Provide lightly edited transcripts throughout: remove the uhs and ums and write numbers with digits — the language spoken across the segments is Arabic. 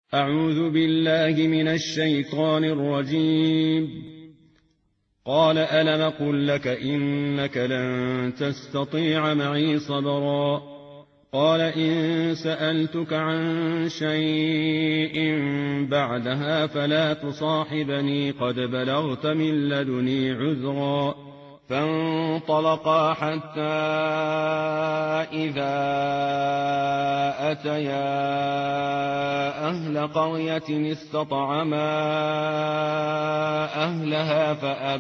أعوذ بالله من الشيطان الرجيم. قال ألم أقل لك إنك لن تستطيع معي صبرا قال إن سألتك عن شيء بعدها فلا تصاحبني قد بلغت من لدني عذرا فانطلقا حتى إذا أتيا أهل قرية استطعما أهلها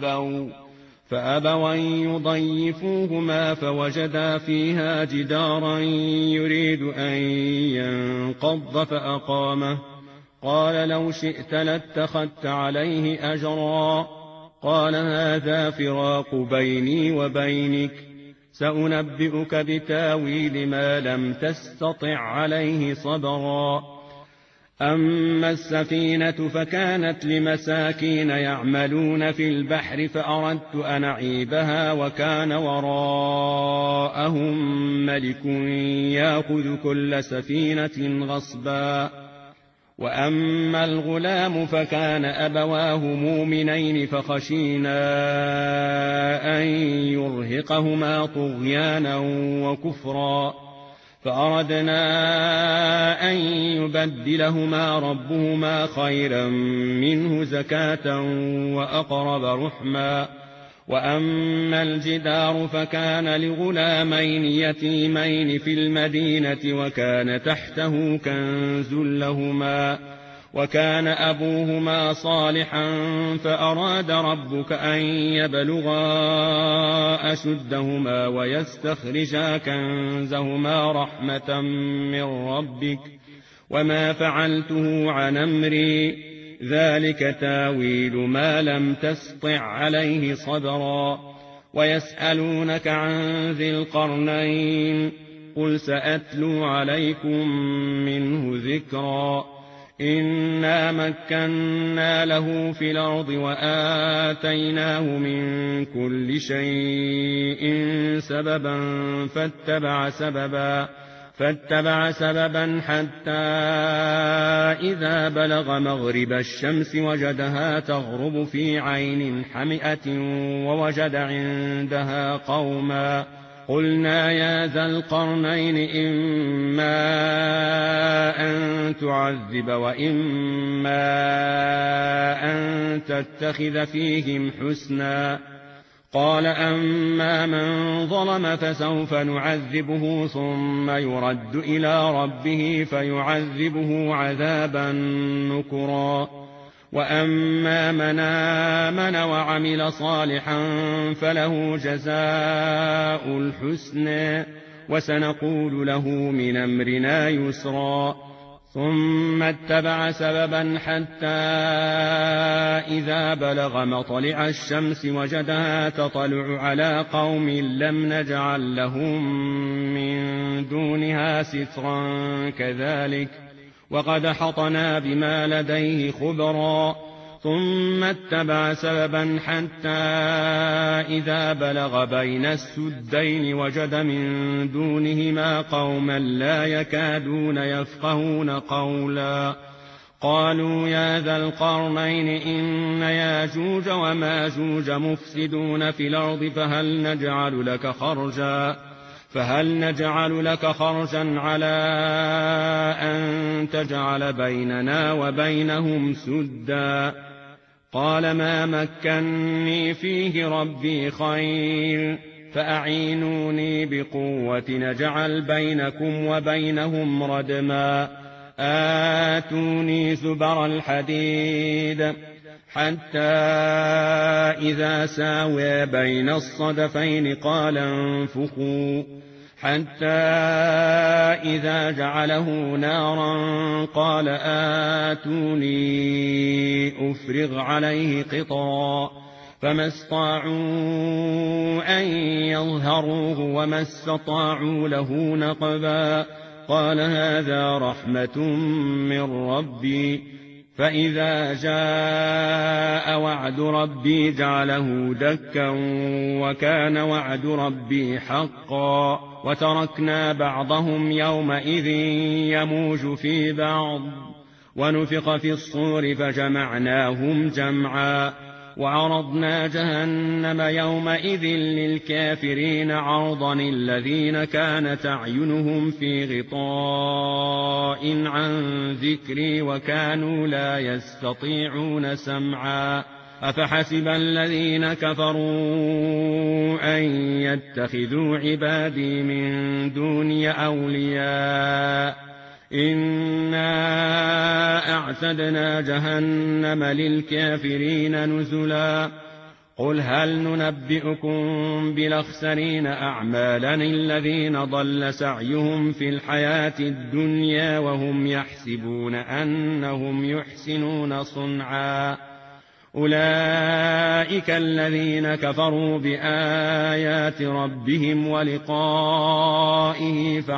فأبوا أن يضيفوهما فوجدا فيها جدارا يريد أن ينقض فأقامه قال لو شئت لاتخذت عليه أجرا قال هذا فراق بيني وبينك سأنبئك بتاويل ما لم تستطع عليه صبرا أما السفينة فكانت لمساكين يعملون في البحر فأردت أن أعيبها وكان وراءهم ملك يأخذ كل سفينة غصبا وأما الغلام فكان أبواه مؤمنين فخشينا أن يرهقهما طغيانا وكفرا فأردنا أن يبدلهما ربهما خيرا منه زكاة وأقرب رحما وأما الجدار فكان لغلامين يتيمين في المدينة وكان تحته كنز لهما وكان أبوهما صالحا فأراد ربك أن يبلغا أشدهما ويستخرجا كنزهما رحمة من ربك وما فعلته عن أمري ذلك تاويل ما لم تسطع عليه صبرا ويسألونك عن ذي القرنين قل سأتلو عليكم منه ذكرا إنا مكنا له في الأرض وآتيناه من كل شيء سببا فاتبع سببا حتى إذا بلغ مغرب الشمس وجدها تغرب في عين حمئة ووجد عندها قوما قلنا يا ذا القرنين إما أن تعذب وإما أن تتخذ فيهم حسنا قال أما من ظلم فسوف نعذبه ثم يرد إلى ربه فيعذبه عذابا نكرا وأما من آمن وعمل صالحا فله جزاء الحسنى وسنقول له من أمرنا يسرا ثم اتبع سببا حتى إذا بلغ مطلع الشمس وجدها تطلع على قوم لم نجعل لهم من دونها سترا كذلك وقد حطنا بما لديه خبرا ثم اتبع سببا حتى إذا بلغ بين السدين وجد من دونهما قوما لا يكادون يفقهون قولا قالوا يا ذا القرنين إن ياجوج وماجوج مفسدون في الأرض فهل نجعل لك خرجا على أن تجعل بيننا وبينهم سدا قال ما مكني فيه ربي خير فأعينوني بقوة نجعل بينكم وبينهم ردما آتوني زبر الحديد حتى إذا ساوى بين الصدفين قال انفخوا حتى إذا جعله نارا قال آتوني أفرغ عليه قطرا فما استطاعوا أن يظهروه وما استطاعوا له نقبا قال هذا رحمة من ربي فإذا جاء وعد ربي جعله دكا وكان وعد ربي حقا وتركنا بعضهم يومئذ يموج في بعض ونفخ في الصور فجمعناهم جمعا وعرضنا جهنم يومئذ للكافرين عرضا الذين كانت أعينهم في غطاء عن ذكري وكانوا لا يستطيعون سمعا أفحسب الذين كفروا أن يتخذوا عبادي من دوني أولياء إنا أعتدنا جهنم للكافرين نزلا قل هل ننبئكم بالأخسرين أعمالا الذين ضل سعيهم في الحياة الدنيا وهم يحسبون أنهم يحسنون صنعا أولئك الذين كفروا بآيات ربهم ولقائه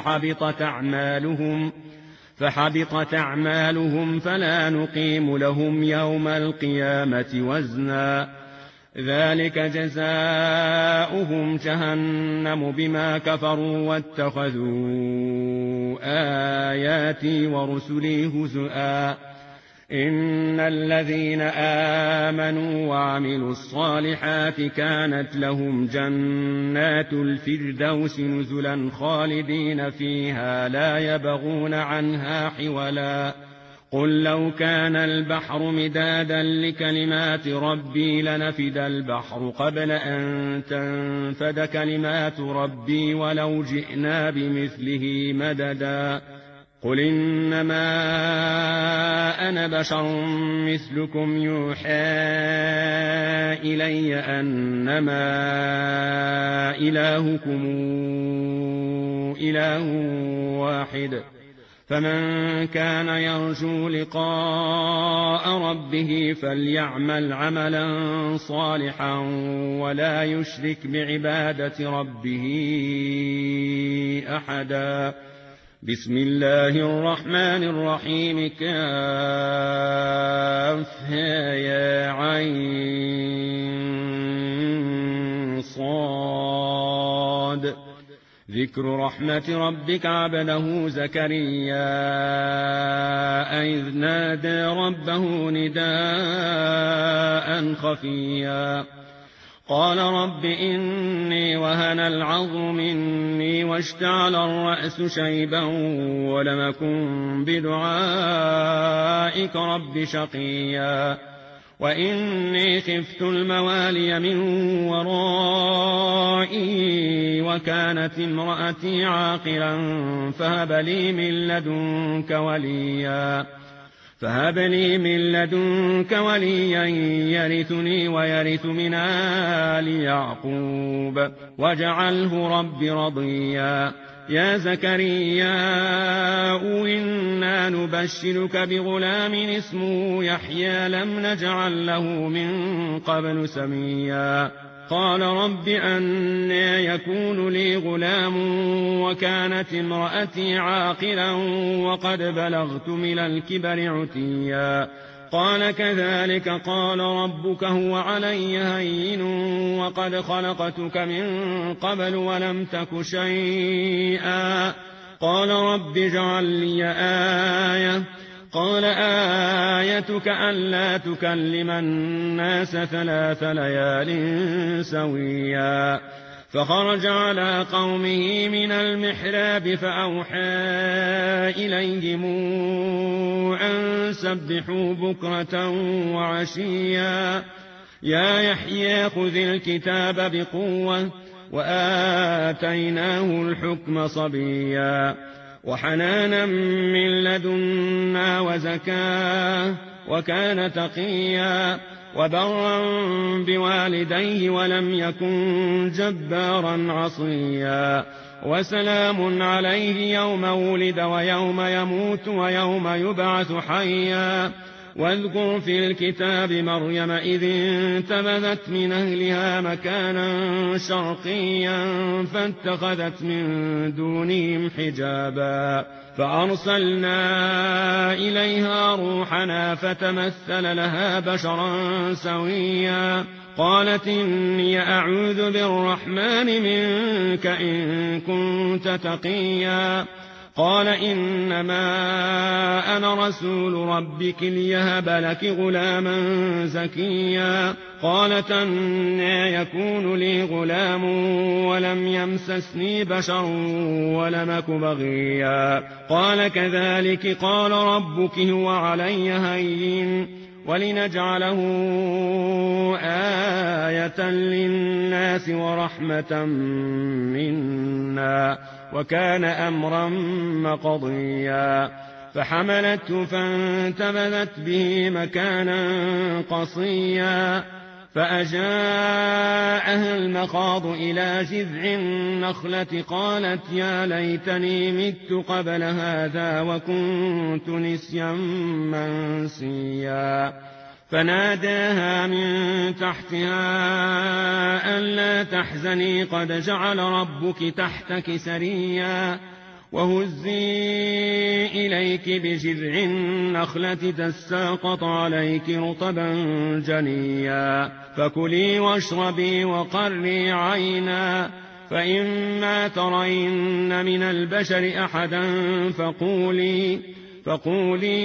فحبطت أعمالهم فلا نقيم لهم يوم القيامة وزنا ذلك جزاؤهم جهنم بما كفروا واتخذوا آياتي ورسلي هزؤا إن الذين آمنوا وعملوا الصالحات كانت لهم جنات الفردوس نزلا خالدين فيها لا يبغون عنها حولا قل لو كان البحر مدادا لكلمات ربي لنفد البحر قبل أن تنفد كلمات ربي ولو جئنا بمثله مددا قل إنما أنا بشر مثلكم يوحى إلي أنما إلهكم إله واحد فمن كان يرجو لقاء ربه فليعمل عملا صالحا ولا يشرك بعبادة ربه أحدا بسم الله الرحمن الرحيم كافها يا عين صاد ذكر رحمة ربك عبده زكريا إذ نادى ربه نداء خفيا قال رب إني وهن العظم مني واشتعل الرأس شيبا ولم أكن بدعائك رب شقيا وإني خفت الموالي من ورائي وكانت امرأتي عاقرا فهب لي من لدنك وليا يرثني ويرث من آل يعقوب واجعله رب رضيا يا زكريا إنا نبشرك بغلام اسمه يحيى لم نجعل له من قبل سميا قال رب أنى يكون لي غلام وكانت امرأتي عاقرا وقد بلغت من الكبر عتيا قال كذلك قال ربك هو علي هين وقد خلقتك من قبل ولم تك شيئا قال رب اجعل لي آية قال آيتك ألا تكلم الناس 3 ليال سويا فخرج على قومه من المحراب فأوحى إليهم أن سبحوا بكرة وعشيا يا يحيى خذ الكتاب بقوة وآتيناه الحكم صبيا وحنانا من لدنا وزكاة وكان تقيا وبرا بوالديه ولم يكن جبارا عصيا وسلام عليه يوم ولد ويوم يموت ويوم يبعث حيا واذكر في الكتاب مريم إذ انتبذت من أهلها مكانا شرقيا فاتخذت من دونهم حجابا فأرسلنا إليها روحنا فتمثل لها بشرا سويا قالت إني أعوذ بالرحمن منك إن كنت تقيا قال إنما أنا رسول ربك ليهب لك غلاما زكيا قالت أنى يكون لي غلام ولم يمسسني بشر ولم أك بغيا قال كذلك قال ربك هو علي هين ولنجعله آية للناس ورحمة منا وكان أمرا مقضيا فحملته فانتبذت به مكانا قصيا فأجاءها المخاض إلى جذع النخلة قالت يا ليتني مت قبل هذا وكنت نسيا منسيا فناداها من تحتها ألا تحزني قد جعل ربك تحتك سريا وهزي إليك بجذع النخلة تساقط عليك رطبا جنيا فكلي واشربي وقري عينا فإما ترين من البشر أحدا فقولي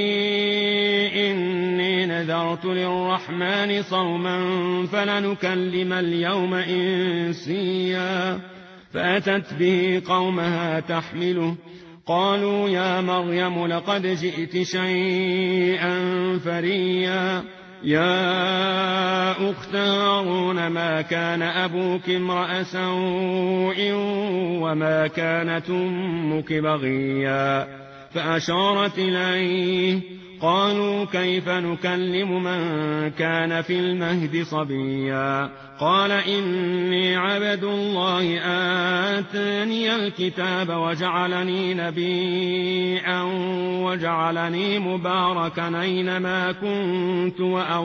إني نذرت للرحمن صوما فلنكلم اليوم إنسيا فأتت به قومها تحمله قالوا يا مريم لقد جئت شيئا فريا يا أخت هارون ما كان أبوك امرأ سوء وما كانت أمك بغيا فأشارت إليه قالوا كيف نكلم من كان في المهد صبيا قال إني عبد الله آتاني الكتاب وجعلني نبيا وجعلني مباركا أينما كنت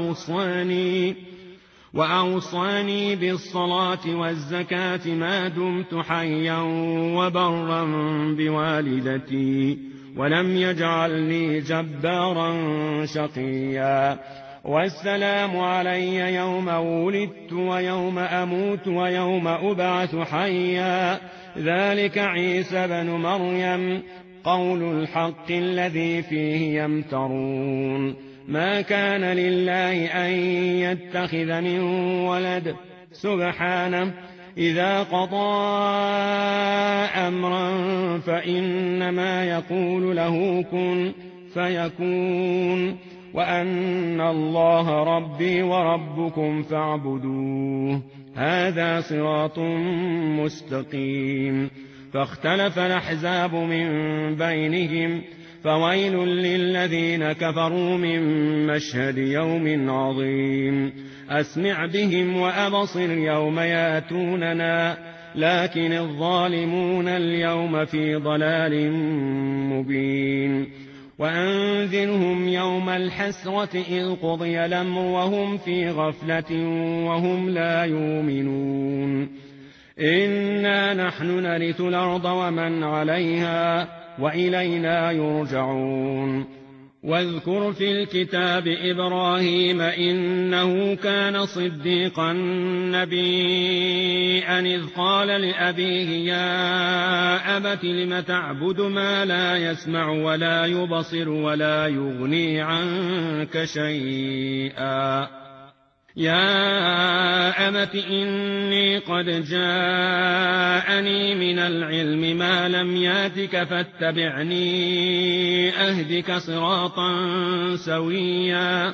وأوصاني بالصلاة والزكاة ما دمت حيا وبرا بوالدتي ولم يجعلني جبارا شقيا والسلام علي يوم ولدت ويوم أموت ويوم أبعث حيا ذلك عيسى بن مريم قول الحق الذي فيه يمترون ما كان لله أن يتخذ من ولد سبحانه إذا قضى أمرا فإنما يقول له كن فيكون وأن الله ربي وربكم فاعبدوه هذا صراط مستقيم فاختلف الأحزاب من بينهم فويل للذين كفروا من مشهد يوم عظيم أسمع بهم وأبصر يوم ياتوننا لكن الظالمون اليوم في ضلال مبين وأنذرهم يوم الحسرة إذ قضي الأمر وهم في غفلة وهم لا يؤمنون إنا نحن نرث الأرض ومن عليها وإلينا يرجعون واذكر في الكتاب إبراهيم إنه كان صديقا نبيا إذ قال لأبيه يا أبت لم تعبد ما لا يسمع ولا يبصر ولا يغني عنك شيئا يا أبت إني قد جاءني من العلم ما لم ياتك فاتبعني أهدك صراطا سويا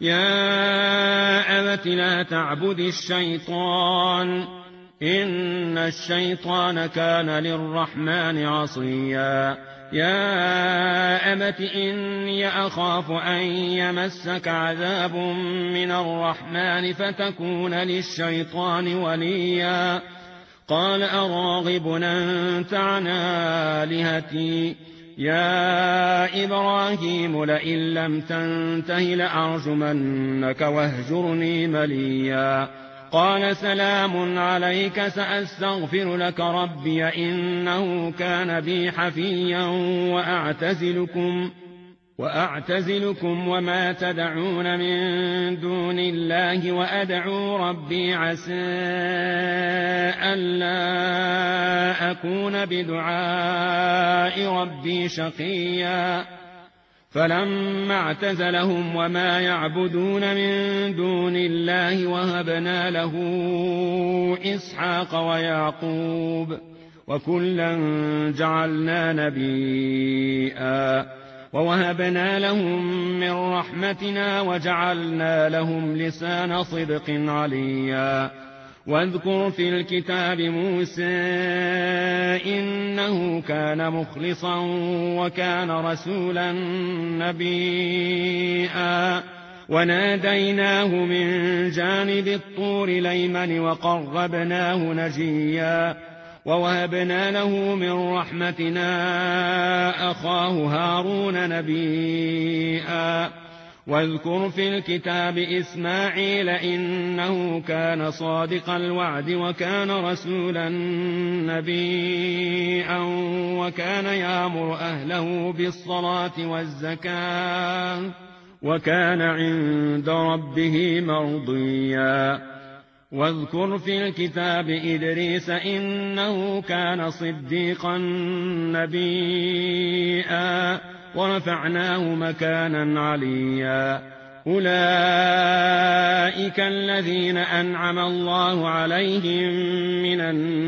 يا أبت لا تعبد الشيطان إن الشيطان كان للرحمن عصيا يا أبت إني أخاف أن يمسك عذاب من الرحمن فتكون للشيطان وليا قال أراغب أنت عن آلهتي يا إبراهيم لئن لم تنته لأرجمنك واهجرني مليا قال سلام عليك سأستغفر لك ربي إنه كان بي حفيا وأعتزلكم وما تدعون من دون الله وأدعو ربي عسى ألا أكون بدعاء ربي شقيا فلما اعتزلهم وما يعبدون من دون الله وهبنا له إسحاق ويعقوب وكلا جعلنا نبيا ووهبنا لهم من رحمتنا وجعلنا لهم لسان صدق عليا واذكر في الكتاب موسى إنه كان مخلصا وكان رسولا نبيا وناديناه من جانب الطور الأيمن وقربناه نجيا ووهبنا له من رحمتنا أخاه هارون نبيا واذكر في الكتاب إسماعيل إنه كان صادق الوعد وكان رسولا نبيا وكان يأمر أهله بالصلاة والزكاة وكان عند ربه مرضيا واذكر في الكتاب إدريس إنه كان صديقا نبيا ورفعناه مكانا عليا أولئك الذين أنعم الله عليهم من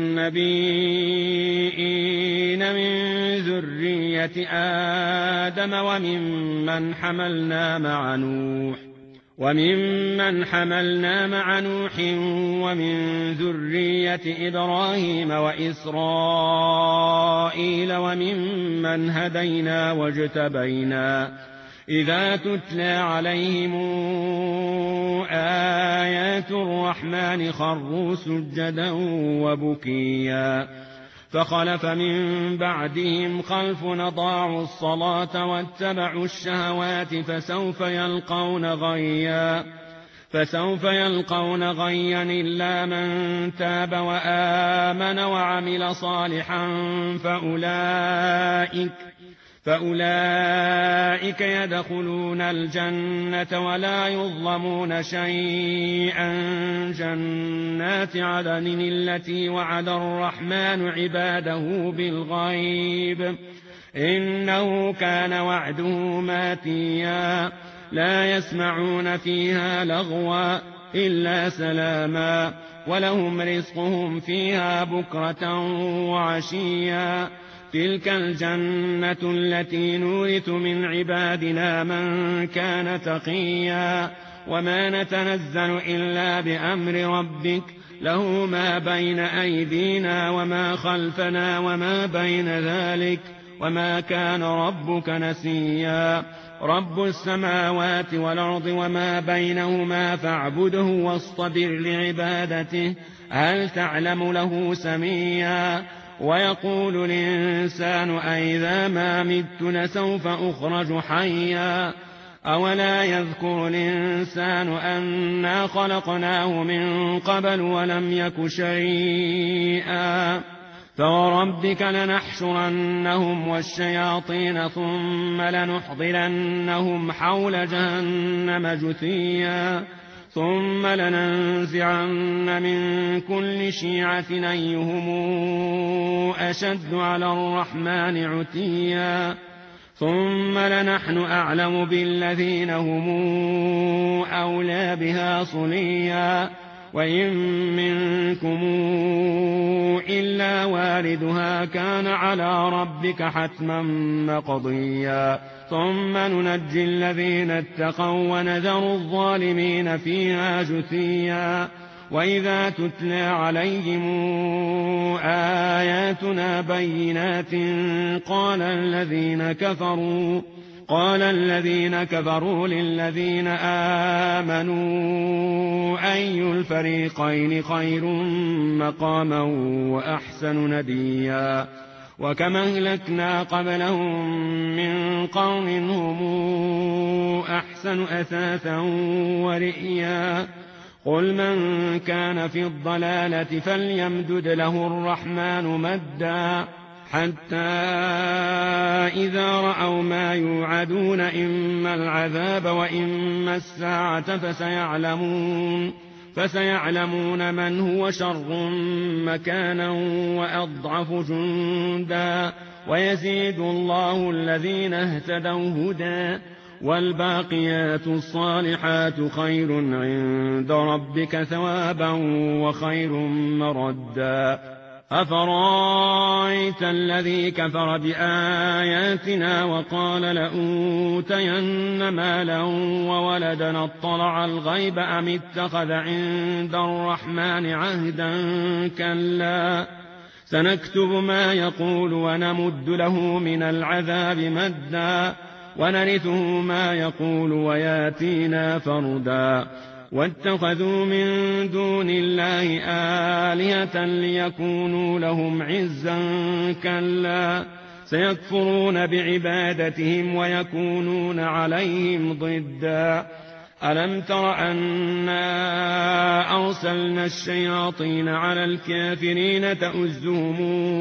النبيين من ذرية آدم وممن حملنا مع نوح ومن ذرية إبراهيم وإسرائيل وممن هدينا واجتبينا إذا تتلى عليهم آيات الرحمن خروا سجدا وبكيا فخلف من بعدهم خلف أضاعوا الصلاة واتبعوا الشهوات فسوف يلقون غيا إلا من تاب وآمن وعمل صالحا فأولئك يدخلون الجنة ولا يظلمون شيئا جنات عدن التي وعد الرحمن عباده بالغيب إنه كان وعده ماتيا لا يسمعون فيها لغوا إلا سلاما ولهم رزقهم فيها بكرة وعشيا تلك الجنة التي نورث من عبادنا من كان تقيا وما نتنزل إلا بأمر ربك له ما بين أيدينا وما خلفنا وما بين ذلك وما كان ربك نسيا رب السماوات والأرض وما بينهما فاعبده واصطبر لعبادته هل تعلم له سميا ويقول الإنسان أئذا ما مت لسوف أخرج حيا أولا يذكر الإنسان أنا خلقناه من قبل ولم يك شيئا فوربك لنحشرنهم والشياطين ثم لنحضرنهم حول جهنم جثيا ثم لننزعن من كل شيعة أيهم أشد على الرحمن عتيا ثم لنحن أعلم بالذين هم أولى بها صليا وإن منكم إلا واردها كان على ربك حتما مقضيا ثم ننجي الذين اتقوا ونذر الظالمين فيها جثيا وإذا تتلى عليهم آياتنا بينات قال الذين كفروا للذين آمنوا أي الفريقين خير مقاما وأحسن نديا وكم أهلكنا قبلهم من قرن هم أحسن أثاثا ورئيا قل من كان في الضلالة فليمدد له الرحمن مدا حتى إذا رأوا ما يوعدون إما العذاب وإما الساعة فسيعلمون من هو شر مكانا وأضعف جندا ويزيد الله الذين اهتدوا هدى والباقيات الصالحات خير عند ربك ثوابا وخير مردا أفرأيت الذي كفر بآياتنا وقال لأوتين مالا وولدا اطلع الغيب أم اتخذ عند الرحمن عهدا كلا سنكتب ما يقول ونمد له من العذاب مدا ونرثه ما يقول وياتينا فردا واتخذوا من دون الله آلهة ليكونوا لهم عزا كلا سيكفرون بعبادتهم ويكونون عليهم ضدا ألم تر أنا أرسلنا الشياطين على الكافرين تؤزهم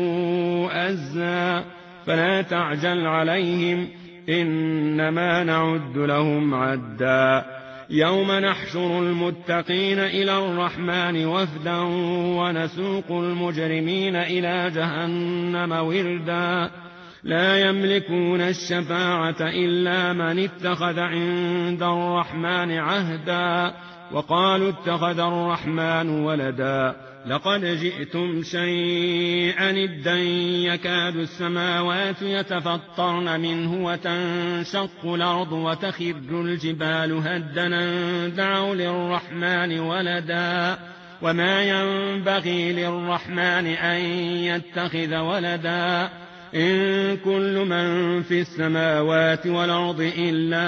أزا فلا تعجل عليهم إنما نعد لهم عدا يوم نحشر المتقين إلى الرحمن وفدا ونسوق المجرمين إلى جهنم وردا لا يملكون الشفاعة إلا من اتخذ عند الرحمن عهدا وقالوا اتخذ الرحمن ولدا لقد جئتم شيئا إدا يكاد السماوات يتفطرن منه وتنشق الأرض وتخر الجبال هدنا دعوا للرحمن ولدا وما ينبغي للرحمن أن يتخذ ولدا إن كل من في السماوات والأرض إلا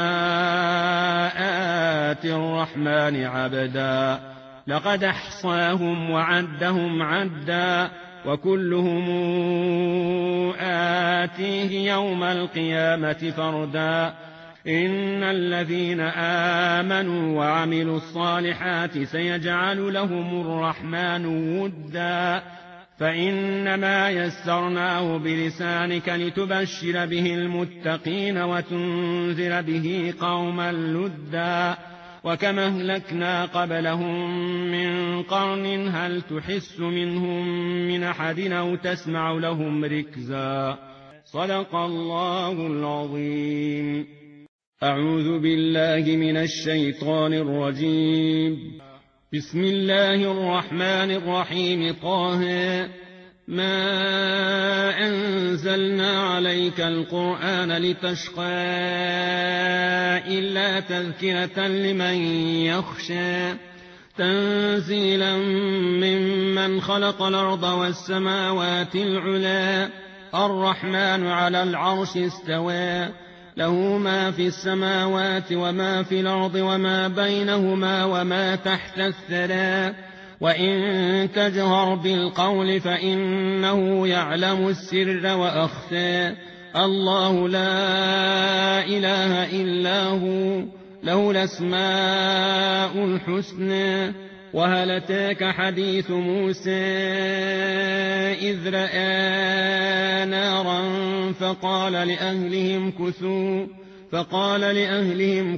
آتي الرحمن عبدا لقد أحصاهم وعدهم عدا وكلهم آتيه يوم القيامة فردا إن الذين آمنوا وعملوا الصالحات سيجعل لهم الرحمن ودا فإنما يسرناه بلسانك لتبشر به المتقين وتنذر به قوما لدا وكما أهلكنا قبلهم من قرن هل تحس منهم من أحد أو تسمع لهم ركزا صدق الله العظيم. أعوذ بالله من الشيطان الرجيم. بسم الله الرحمن الرحيم. طه ما أنزلنا عليك القرآن لتشقى إلا تذكرة لمن يخشى تنزيلا ممن خلق الأرض والسماوات العلى الرحمن على العرش استوى له ما في السماوات وما في الأرض وما بينهما وما تحت الثرى وإن تجهر بالقول فإنه يعلم السر وأخفى الله لا إله إلا هو له الأسماء الحسنى وهل أتاك حديث موسى إذ رأى نارا فقال لأهلهم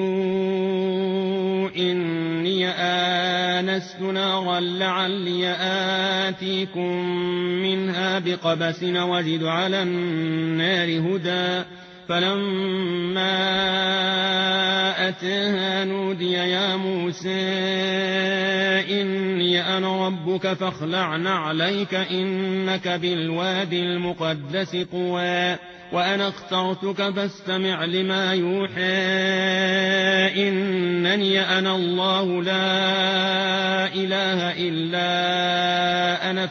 كثوا إني آنست نارا لعلي آتيكم منها بقبس وجد على النار هدى فلما أتاها نودي يا موسى إني أنا ربك فاخلع نعليك إنك بالوادي المقدس طوى وأنا اخترتك فاستمع لما يوحى إنني أنا الله لا إله إلا أنا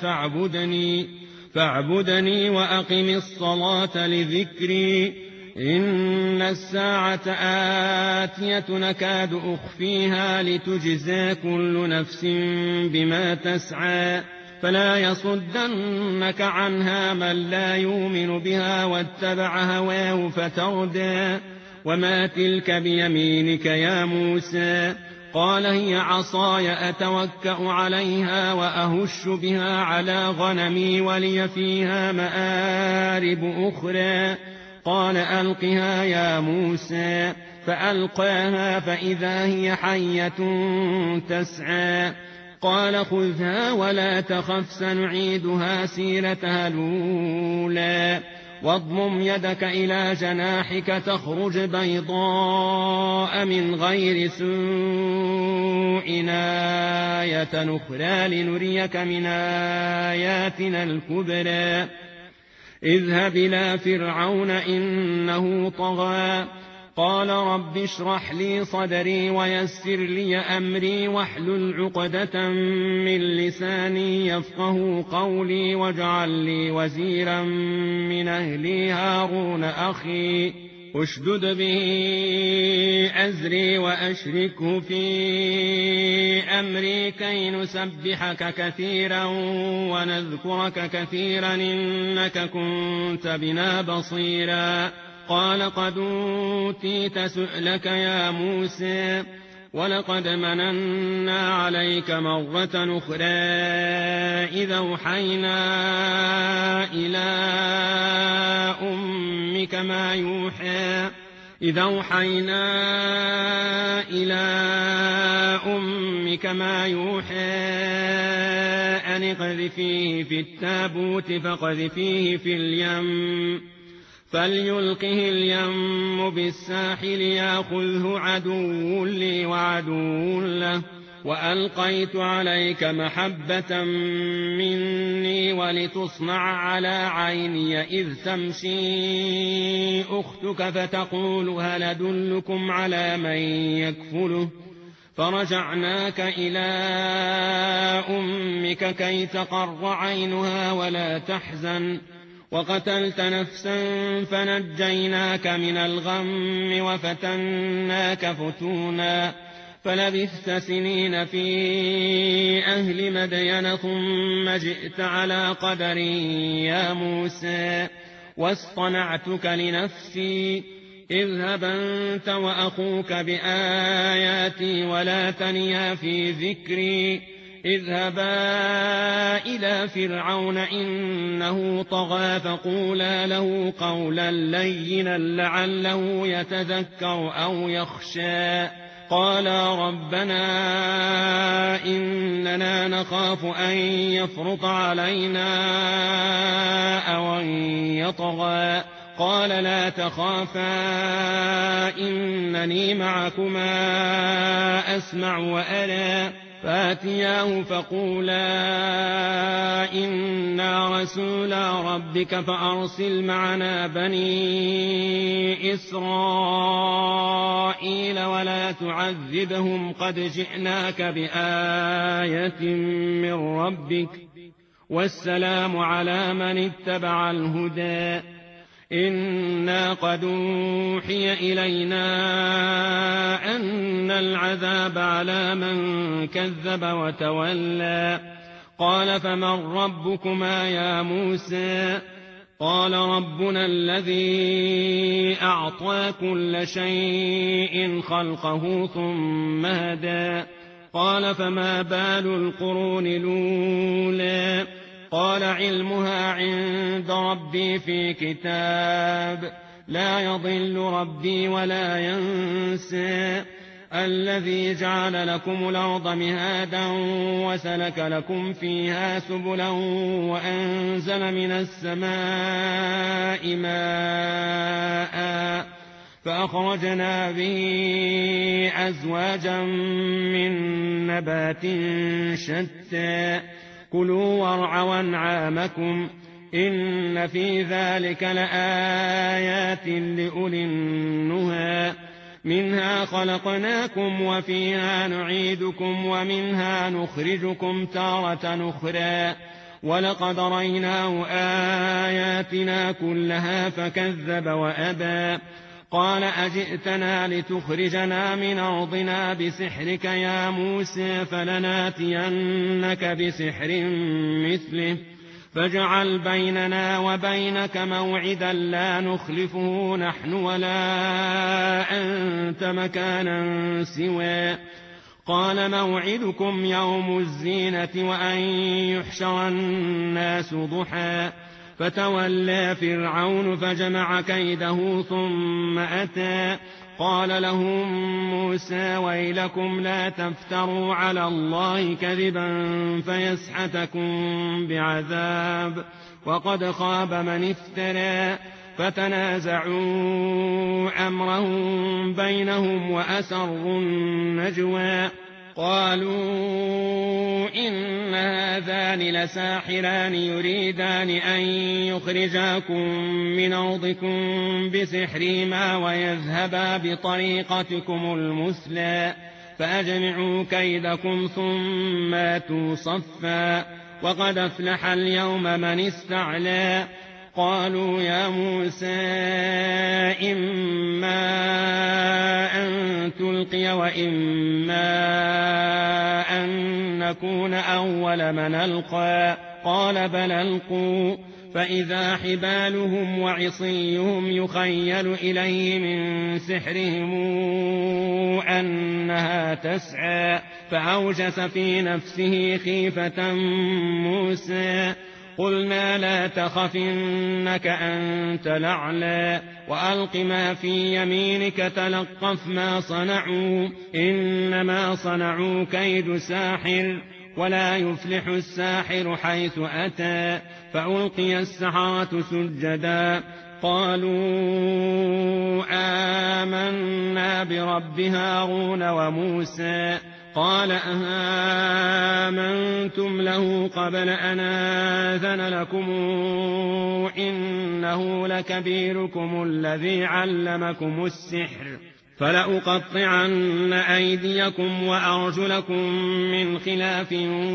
فاعبدني وأقم الصلاة لذكري إن الساعة آتية نكاد أخفيها لتجزى كل نفس بما تسعى فلا يصدنك عنها من لا يؤمن بها واتبع هواه فتردى وما تلك بيمينك يا موسى قال هي عصاي أتوكأ عليها وأهش بها على غنمي ولي فيها مآرب أخرى. قال ألقها يا موسى. فألقاها فإذا هي حية تسعى. قال خذها ولا تخف سنعيدها سيرتها الأولى واضمم يدك إلى جناحك تخرج بيضاء من غير سوء آية أخرى لنريك من آياتنا الكبرى. اذهب إلى فرعون إنه طغى. قال رب اشرح لي صدري ويسر لي أمري واحلل عقدة من لساني يفقه قولي واجعل لي وزيرا من أهلي هارون أخي اشدد به أزري وأشركه في أمري كي نسبحك كثيرا ونذكرك كثيرا إنك كنت بنا بصيرا. قال قد أوتيت سؤلك يا موسى ولقد مننا عليك مرة أخرى إذا أوحينا إلى أمك ما يوحى أن اقذفيه في التابوت فاقذفيه في اليم فليلقه اليم بالساحل يأخذه عدو لي وعدو له وألقيت عليك محبة مني ولتصنع على عيني إذ تمشي أختك فتقول هل أدلكم على من يكفله فرجعناك إلى أمك كي تقر عينها ولا تحزن وقتلت نفسا فنجيناك من الغم وفتناك فتونا فلبثت سنين في أهل مدين ثم جئت على قدر يا موسى واصطنعتك لنفسي اذهب أنت وأخوك بآياتي ولا تنيا في ذكري اذهبا إلى فرعون إنه طغى فقولا له قولا لينا لعله يتذكر أو يخشى. قالا ربنا إننا نخاف أن يفرط علينا أو أن يطغى. قال لا تخافا إنني معكما أسمع وأرى. فاتياه فقولا إنا رسولا ربك فأرسل معنا بني إسرائيل ولا تعذبهم قد جئناك بآية من ربك والسلام على من اتبع الهدى. إنا قد أوحي إلينا أن العذاب على من كذب وتولى. قال فمن ربكما يا موسى؟ قال ربنا الذي أعطى كل شيء خلقه ثم هدى. قال فما بال القرون الأولى؟ قال علمها عند ربي في كتاب لا يضل ربي ولا ينسى. الذي جعل لكم الأرض مهادا وسلك لكم فيها سبلا وأنزل من السماء ماء فأخرجنا به أزواجا من نبات شتى كلوا وارعوا أنعامكم إن في ذلك لآيات لأولي النهى. منها خلقناكم وفيها نعيدكم ومنها نخرجكم تارة أخرى ولقد ريناه آياتنا كلها فكذب وأبى. قال أجئتنا لتخرجنا من أرضنا بسحرك يا موسى فلناتينك بسحر مثله فاجعل بيننا وبينك موعدا لا نخلفه نحن ولا أنت مكانا سوى. قال موعدكم يوم الزينة وأن يحشر الناس ضحى فتولى فرعون فجمع كيده ثم أتى قال لهم موسى ويلكم لا تفتروا على الله كذبا فيسحتكم بعذاب وقد خاب من افترى فتنازعوا أمرهم بينهم وأسروا النجوى قالوا إن هذان لساحران يريدان أن يخرجاكم من أرضكم بسحرهما ويذهبا بطريقتكم المثلى فأجمعوا كيدكم ثم آتوا صفا وقد أفلح اليوم من استعلى قالوا يا موسى إما أن تلقي وإما أن نكون أول من ألقى قال بل ألقوا فإذا حبالهم وعصيهم يخيل إليه من سحرهم أنها تسعى فأوجس في نفسه خيفة موسى قلنا لا تخف إنك أنت الأعلى وألق ما في يمينك تلقف ما صنعوا إنما صنعوا كيد ساحر ولا يفلح الساحر حيث أتى فألقي السحرة سجدا قالوا آمنا برب هارون وموسى قال آمنتم له قبل أن آذن لكم إنه لكبيركم الذي علمكم السحر فلأقطعن أيديكم وأرجلكم من خلاف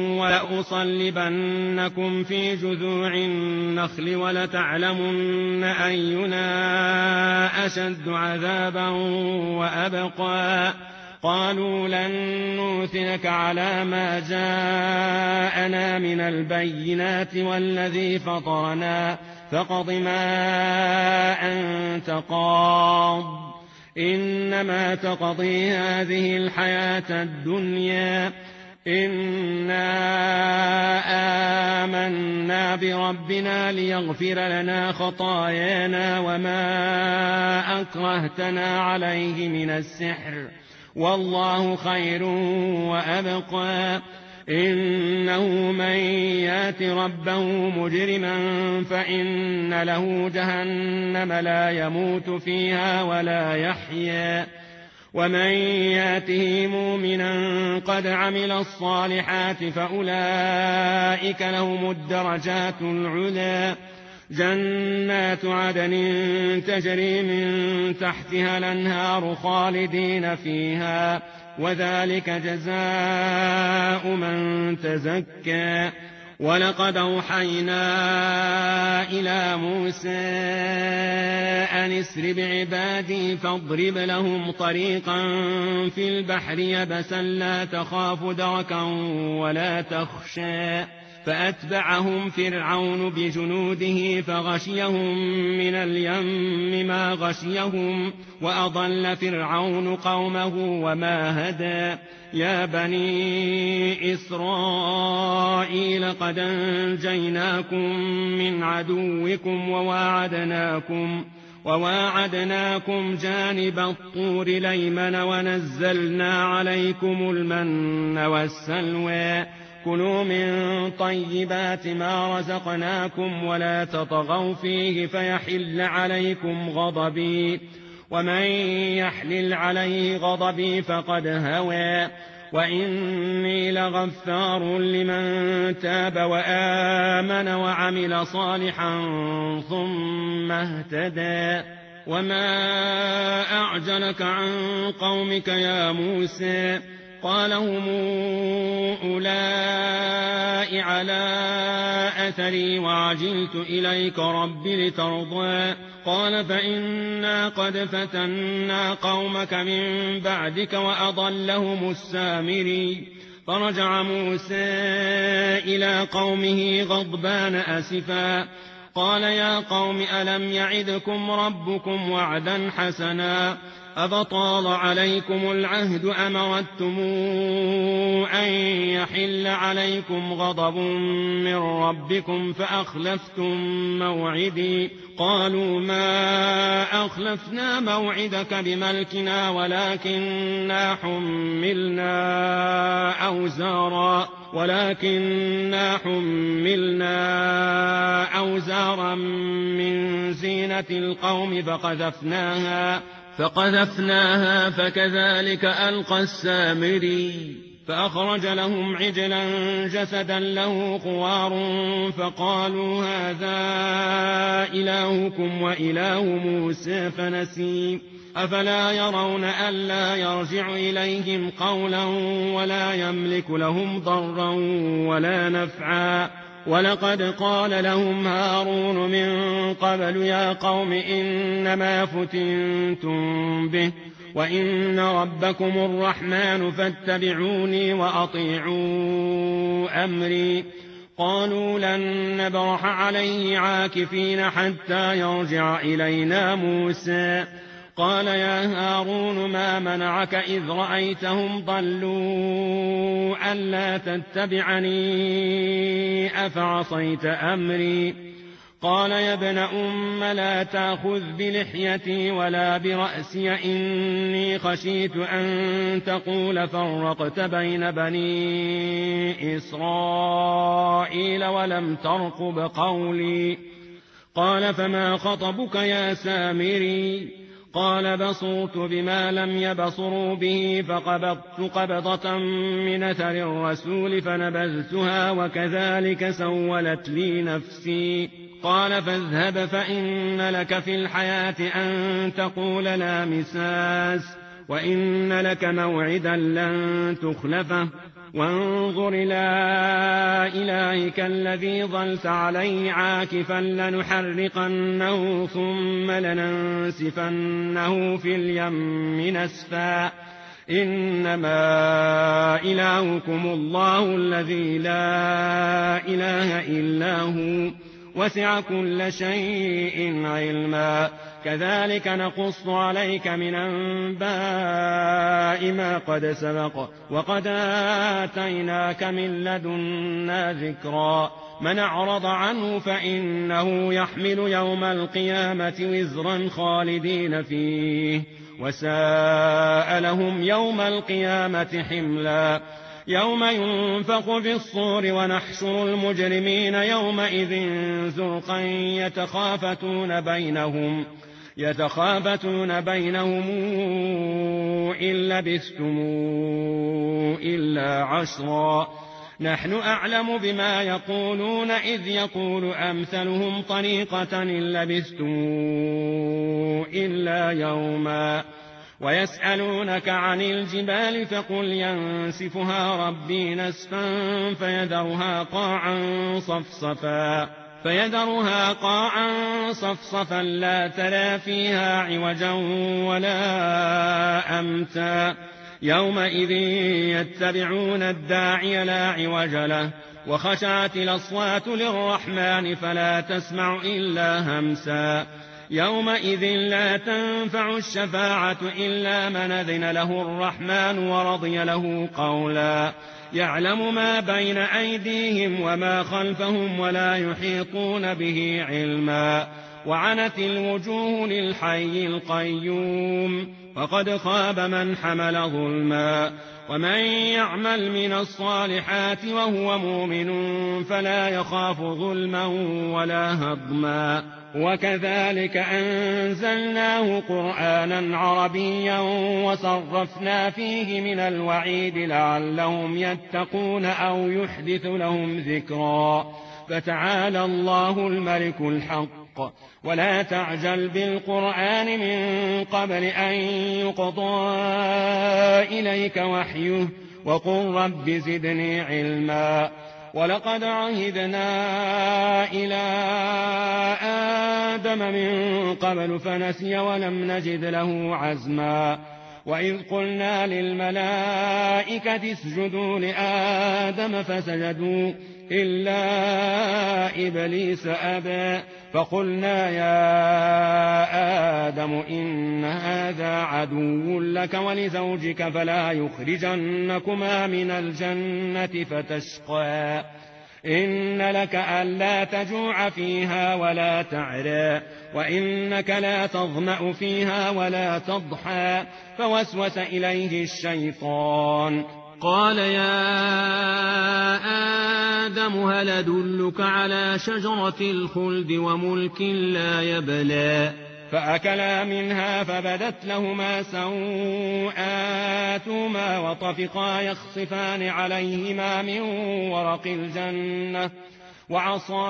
ولأصلبنكم في جذوع النخل ولتعلمن أينا أشد عذابا وأبقى قالوا لن نؤثرك على ما جاءنا من البينات والذي فطرنا فاقض ما أنت قاض إنما تقضي هذه الحياة الدنيا إنا آمنا بربنا ليغفر لنا خطايانا وما أكرهتنا عليه من السحر والله خير وأبقى إنه من يات ربه مجرما فإن له جهنم لا يموت فيها ولا يحيا ومن ياته مؤمنا قد عمل الصالحات فأولئك لهم الدرجات العلى جنات عدن تجري من تحتها الأنهار خالدين فيها وذلك جزاء من تزكى ولقد أوحينا إلى موسى أن اسر بعبادي فاضرب لهم طريقا في البحر يبسا لا تخاف دركا ولا تخشى فأتبعهم فرعون بجنوده فغشيهم من اليم ما غشيهم وأضل فرعون قومه وما هدى يا بني إسرائيل قد أنجيناكم من عدوكم وواعدناكم جانب الطور الأيمن ونزلنا عليكم المن والسلوى كلوا من طيبات ما رزقناكم ولا تطغوا فيه فيحل عليكم غضبي ومن يحلل عليه غضبي فقد هوى وإني لغفار لمن تاب وآمن وعمل صالحا ثم اهتدى وما أعجلك عن قومك يا موسى قال هم أولئك على أثري وعجلت إليك رب لترضى قال فإنا قد فتنا قومك من بعدك وأضلهم السامري فرجع موسى إلى قومه غضبان أسفا قال يا قوم ألم يعدكم ربكم وعدا حسنا أفطال عليكم العهد أم أردتم أن يحل عليكم غضب من ربكم فأخلفتم موعدي قالوا ما أخلفنا موعدك بملكنا ولكننا حملنا أوزارا من زينة القوم فقذفناها فكذلك ألقى السامري فأخرج لهم عجلا جسدا له خوار فقالوا هذا إلهكم وإله موسى فنسي أفلا يرون ألا يرجع إليهم قولا ولا يملك لهم ضرا ولا نفعا ولقد قال لهم هارون من قبل يا قوم إنما فتنتم به وإن ربكم الرحمن فاتبعوني وأطيعوا أمري قالوا لن نبرح عليه عاكفين حتى يرجع إلينا موسى قال يا هارون ما منعك إذ رأيتهم ضلوا ألا تتبعني أفعصيت أمري قال يا ابن أم لا تأخذ بلحيتي ولا برأسي إني خشيت أن تقول فرقت بين بني إسرائيل ولم ترقب قولي قال فما خطبك يا سامري قال بصرت بما لم يبصروا به فقبضت قبضة من أثر الرسول فنبذتها وكذلك سولت لي نفسي قال فاذهب فإن لك في الحياة أن تقول لا مساس وإن لك موعدا لن تخلفه وانظر إلى إلهك الذي ظلت عليه عاكفا لنحرقنه ثم لننسفنه في اليم نسفا إنما إلهكم الله الذي لا إله إلا هو وسع كل شيء علما كذلك نقص عليك من أنباء ما قد سبق وقد آتيناك من لدنا ذكرا من أعرض عنه فإنه يحمل يوم القيامة وزرا خالدين فيه وساء لهم يوم القيامة حملا يوم ينفخ في الصور ونحشر المجرمين يومئذ زرقا يتخافتون بينهم إن لبثتم إلا عشرا نحن أعلم بما يقولون إذ يقول أمثلهم طريقة إن لبثتم إلا يوما ويسألونك عن الجبال فقل ينسفها ربي نسفا فيذرها قاعا صفصفا لا ترى فيها عوجا ولا أمتا يومئذ يتبعون الداعي لا عوج له وخشعت الأصوات للرحمن فلا تسمع إلا همسا يومئذ لا تنفع الشفاعة إلا من أذن له الرحمن ورضي له قولا يعلم ما بين أيديهم وما خلفهم ولا يحيطون به علما وعنت الوجوه للحي القيوم وقد خاب من حمل ظلما ومن يعمل من الصالحات وهو مؤمن فلا يخاف ظلما ولا هضما وكذلك أنزلناه قرآنا عربيا وصرفنا فيه من الوعيد لعلهم يتقون أو يحدث لهم ذكرا فتعالى الله الملك الحق ولا تعجل بالقرآن من قبل أن يقضى إليك وحيه وقل رب زدني علما ولقد عهدنا إلى آدم من قبل فنسي ولم نجد له عزما وإذ قلنا للملائكة اسجدوا لآدم فسجدوا إلا إبليس أبى فقلنا يا آدم إن هذا عدو لك ولزوجك فلا يخرجنكما من الجنة فتشقى إن لك ألا تجوع فيها ولا تعرى وإنك لا تظمأ فيها ولا تضحى فوسوس إليه الشيطان قال يا آدم هل أدلك على شجرة الخلد وملك لا يبلى فأكلا منها فبدت لهما سوآتهما وطفقا يخصفان عليهما من ورق الجنة وعصى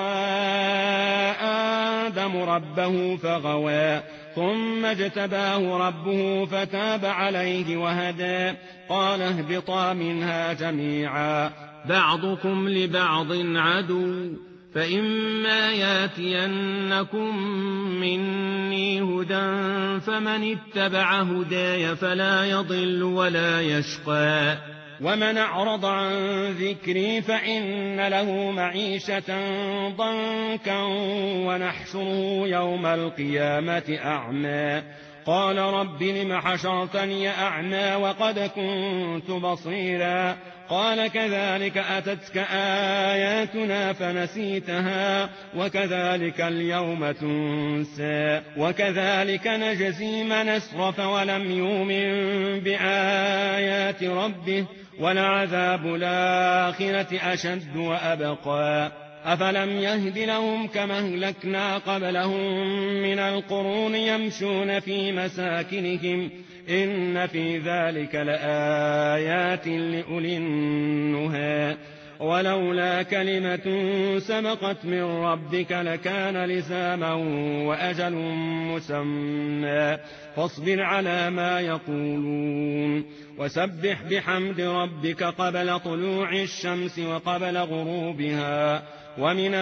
آدم ربه فغوى ثم اجتباه ربه فتاب عليه وهدى قال اهبطا منها جميعا بعضكم لبعض عدو فإما ياتينكم مني هدى فمن اتبع هداي فلا يضل ولا يشقى ومن أعرض عن ذكري فإن له معيشة ضنكا ونحشره يوم القيامة أعمى قال رب لم حشرتني أعمى وقد كنت بصيرا قال كذلك أتتك آياتنا فنسيتها وكذلك اليوم تنسى وكذلك نجزي من أسرف ولم يؤمن بآيات ربه ولعذاب الآخرة أشد وأبقى أفلم يهد لهم كما أهلكنا قبلهم من القرون يمشون في مساكنهم إن في ذلك لآيات لأولي النهى ولولا كلمة سبقت من ربك لكان لزاما وأجل مسمى فاصبر على ما يقولون وسبح بحمد ربك قبل طلوع الشمس وقبل غروبها ومن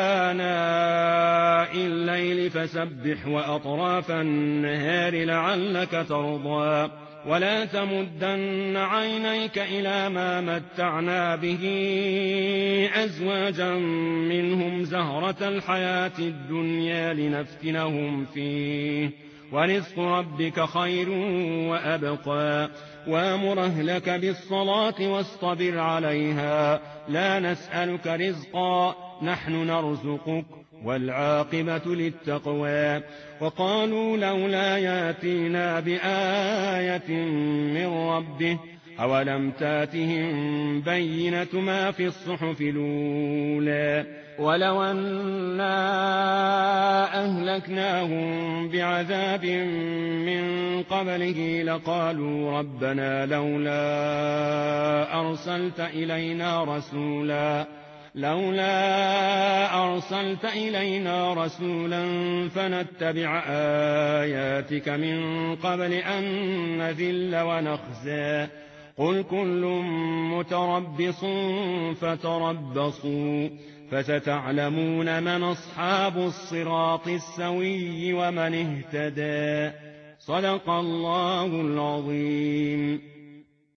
آناء الليل فسبح وأطراف النهار لعلك ترضى ولا تمدن عينيك إلى ما متعنا به أزواجا منهم زهرة الحياة الدنيا لنفتنهم فيه ورزق ربك خير وأبقى وامر أهلك بالصلاة واصطبر عليها لا نسألك رزقا نحن نرزقك والعاقبة للتقوى وقالوا لولا ياتينا بآية من ربه أولم تاتهم بينة ما في الصحف الأولى ولو أنا أهلكناهم بعذاب من قبله لقالوا ربنا لولا أرسلت إلينا رسولا فنتبع آياتك من قبل أن نذل ونخزى قل كل متربص فتربصوا فستعلمون من أصحاب الصراط السوي ومن اهتدى صدق الله العظيم.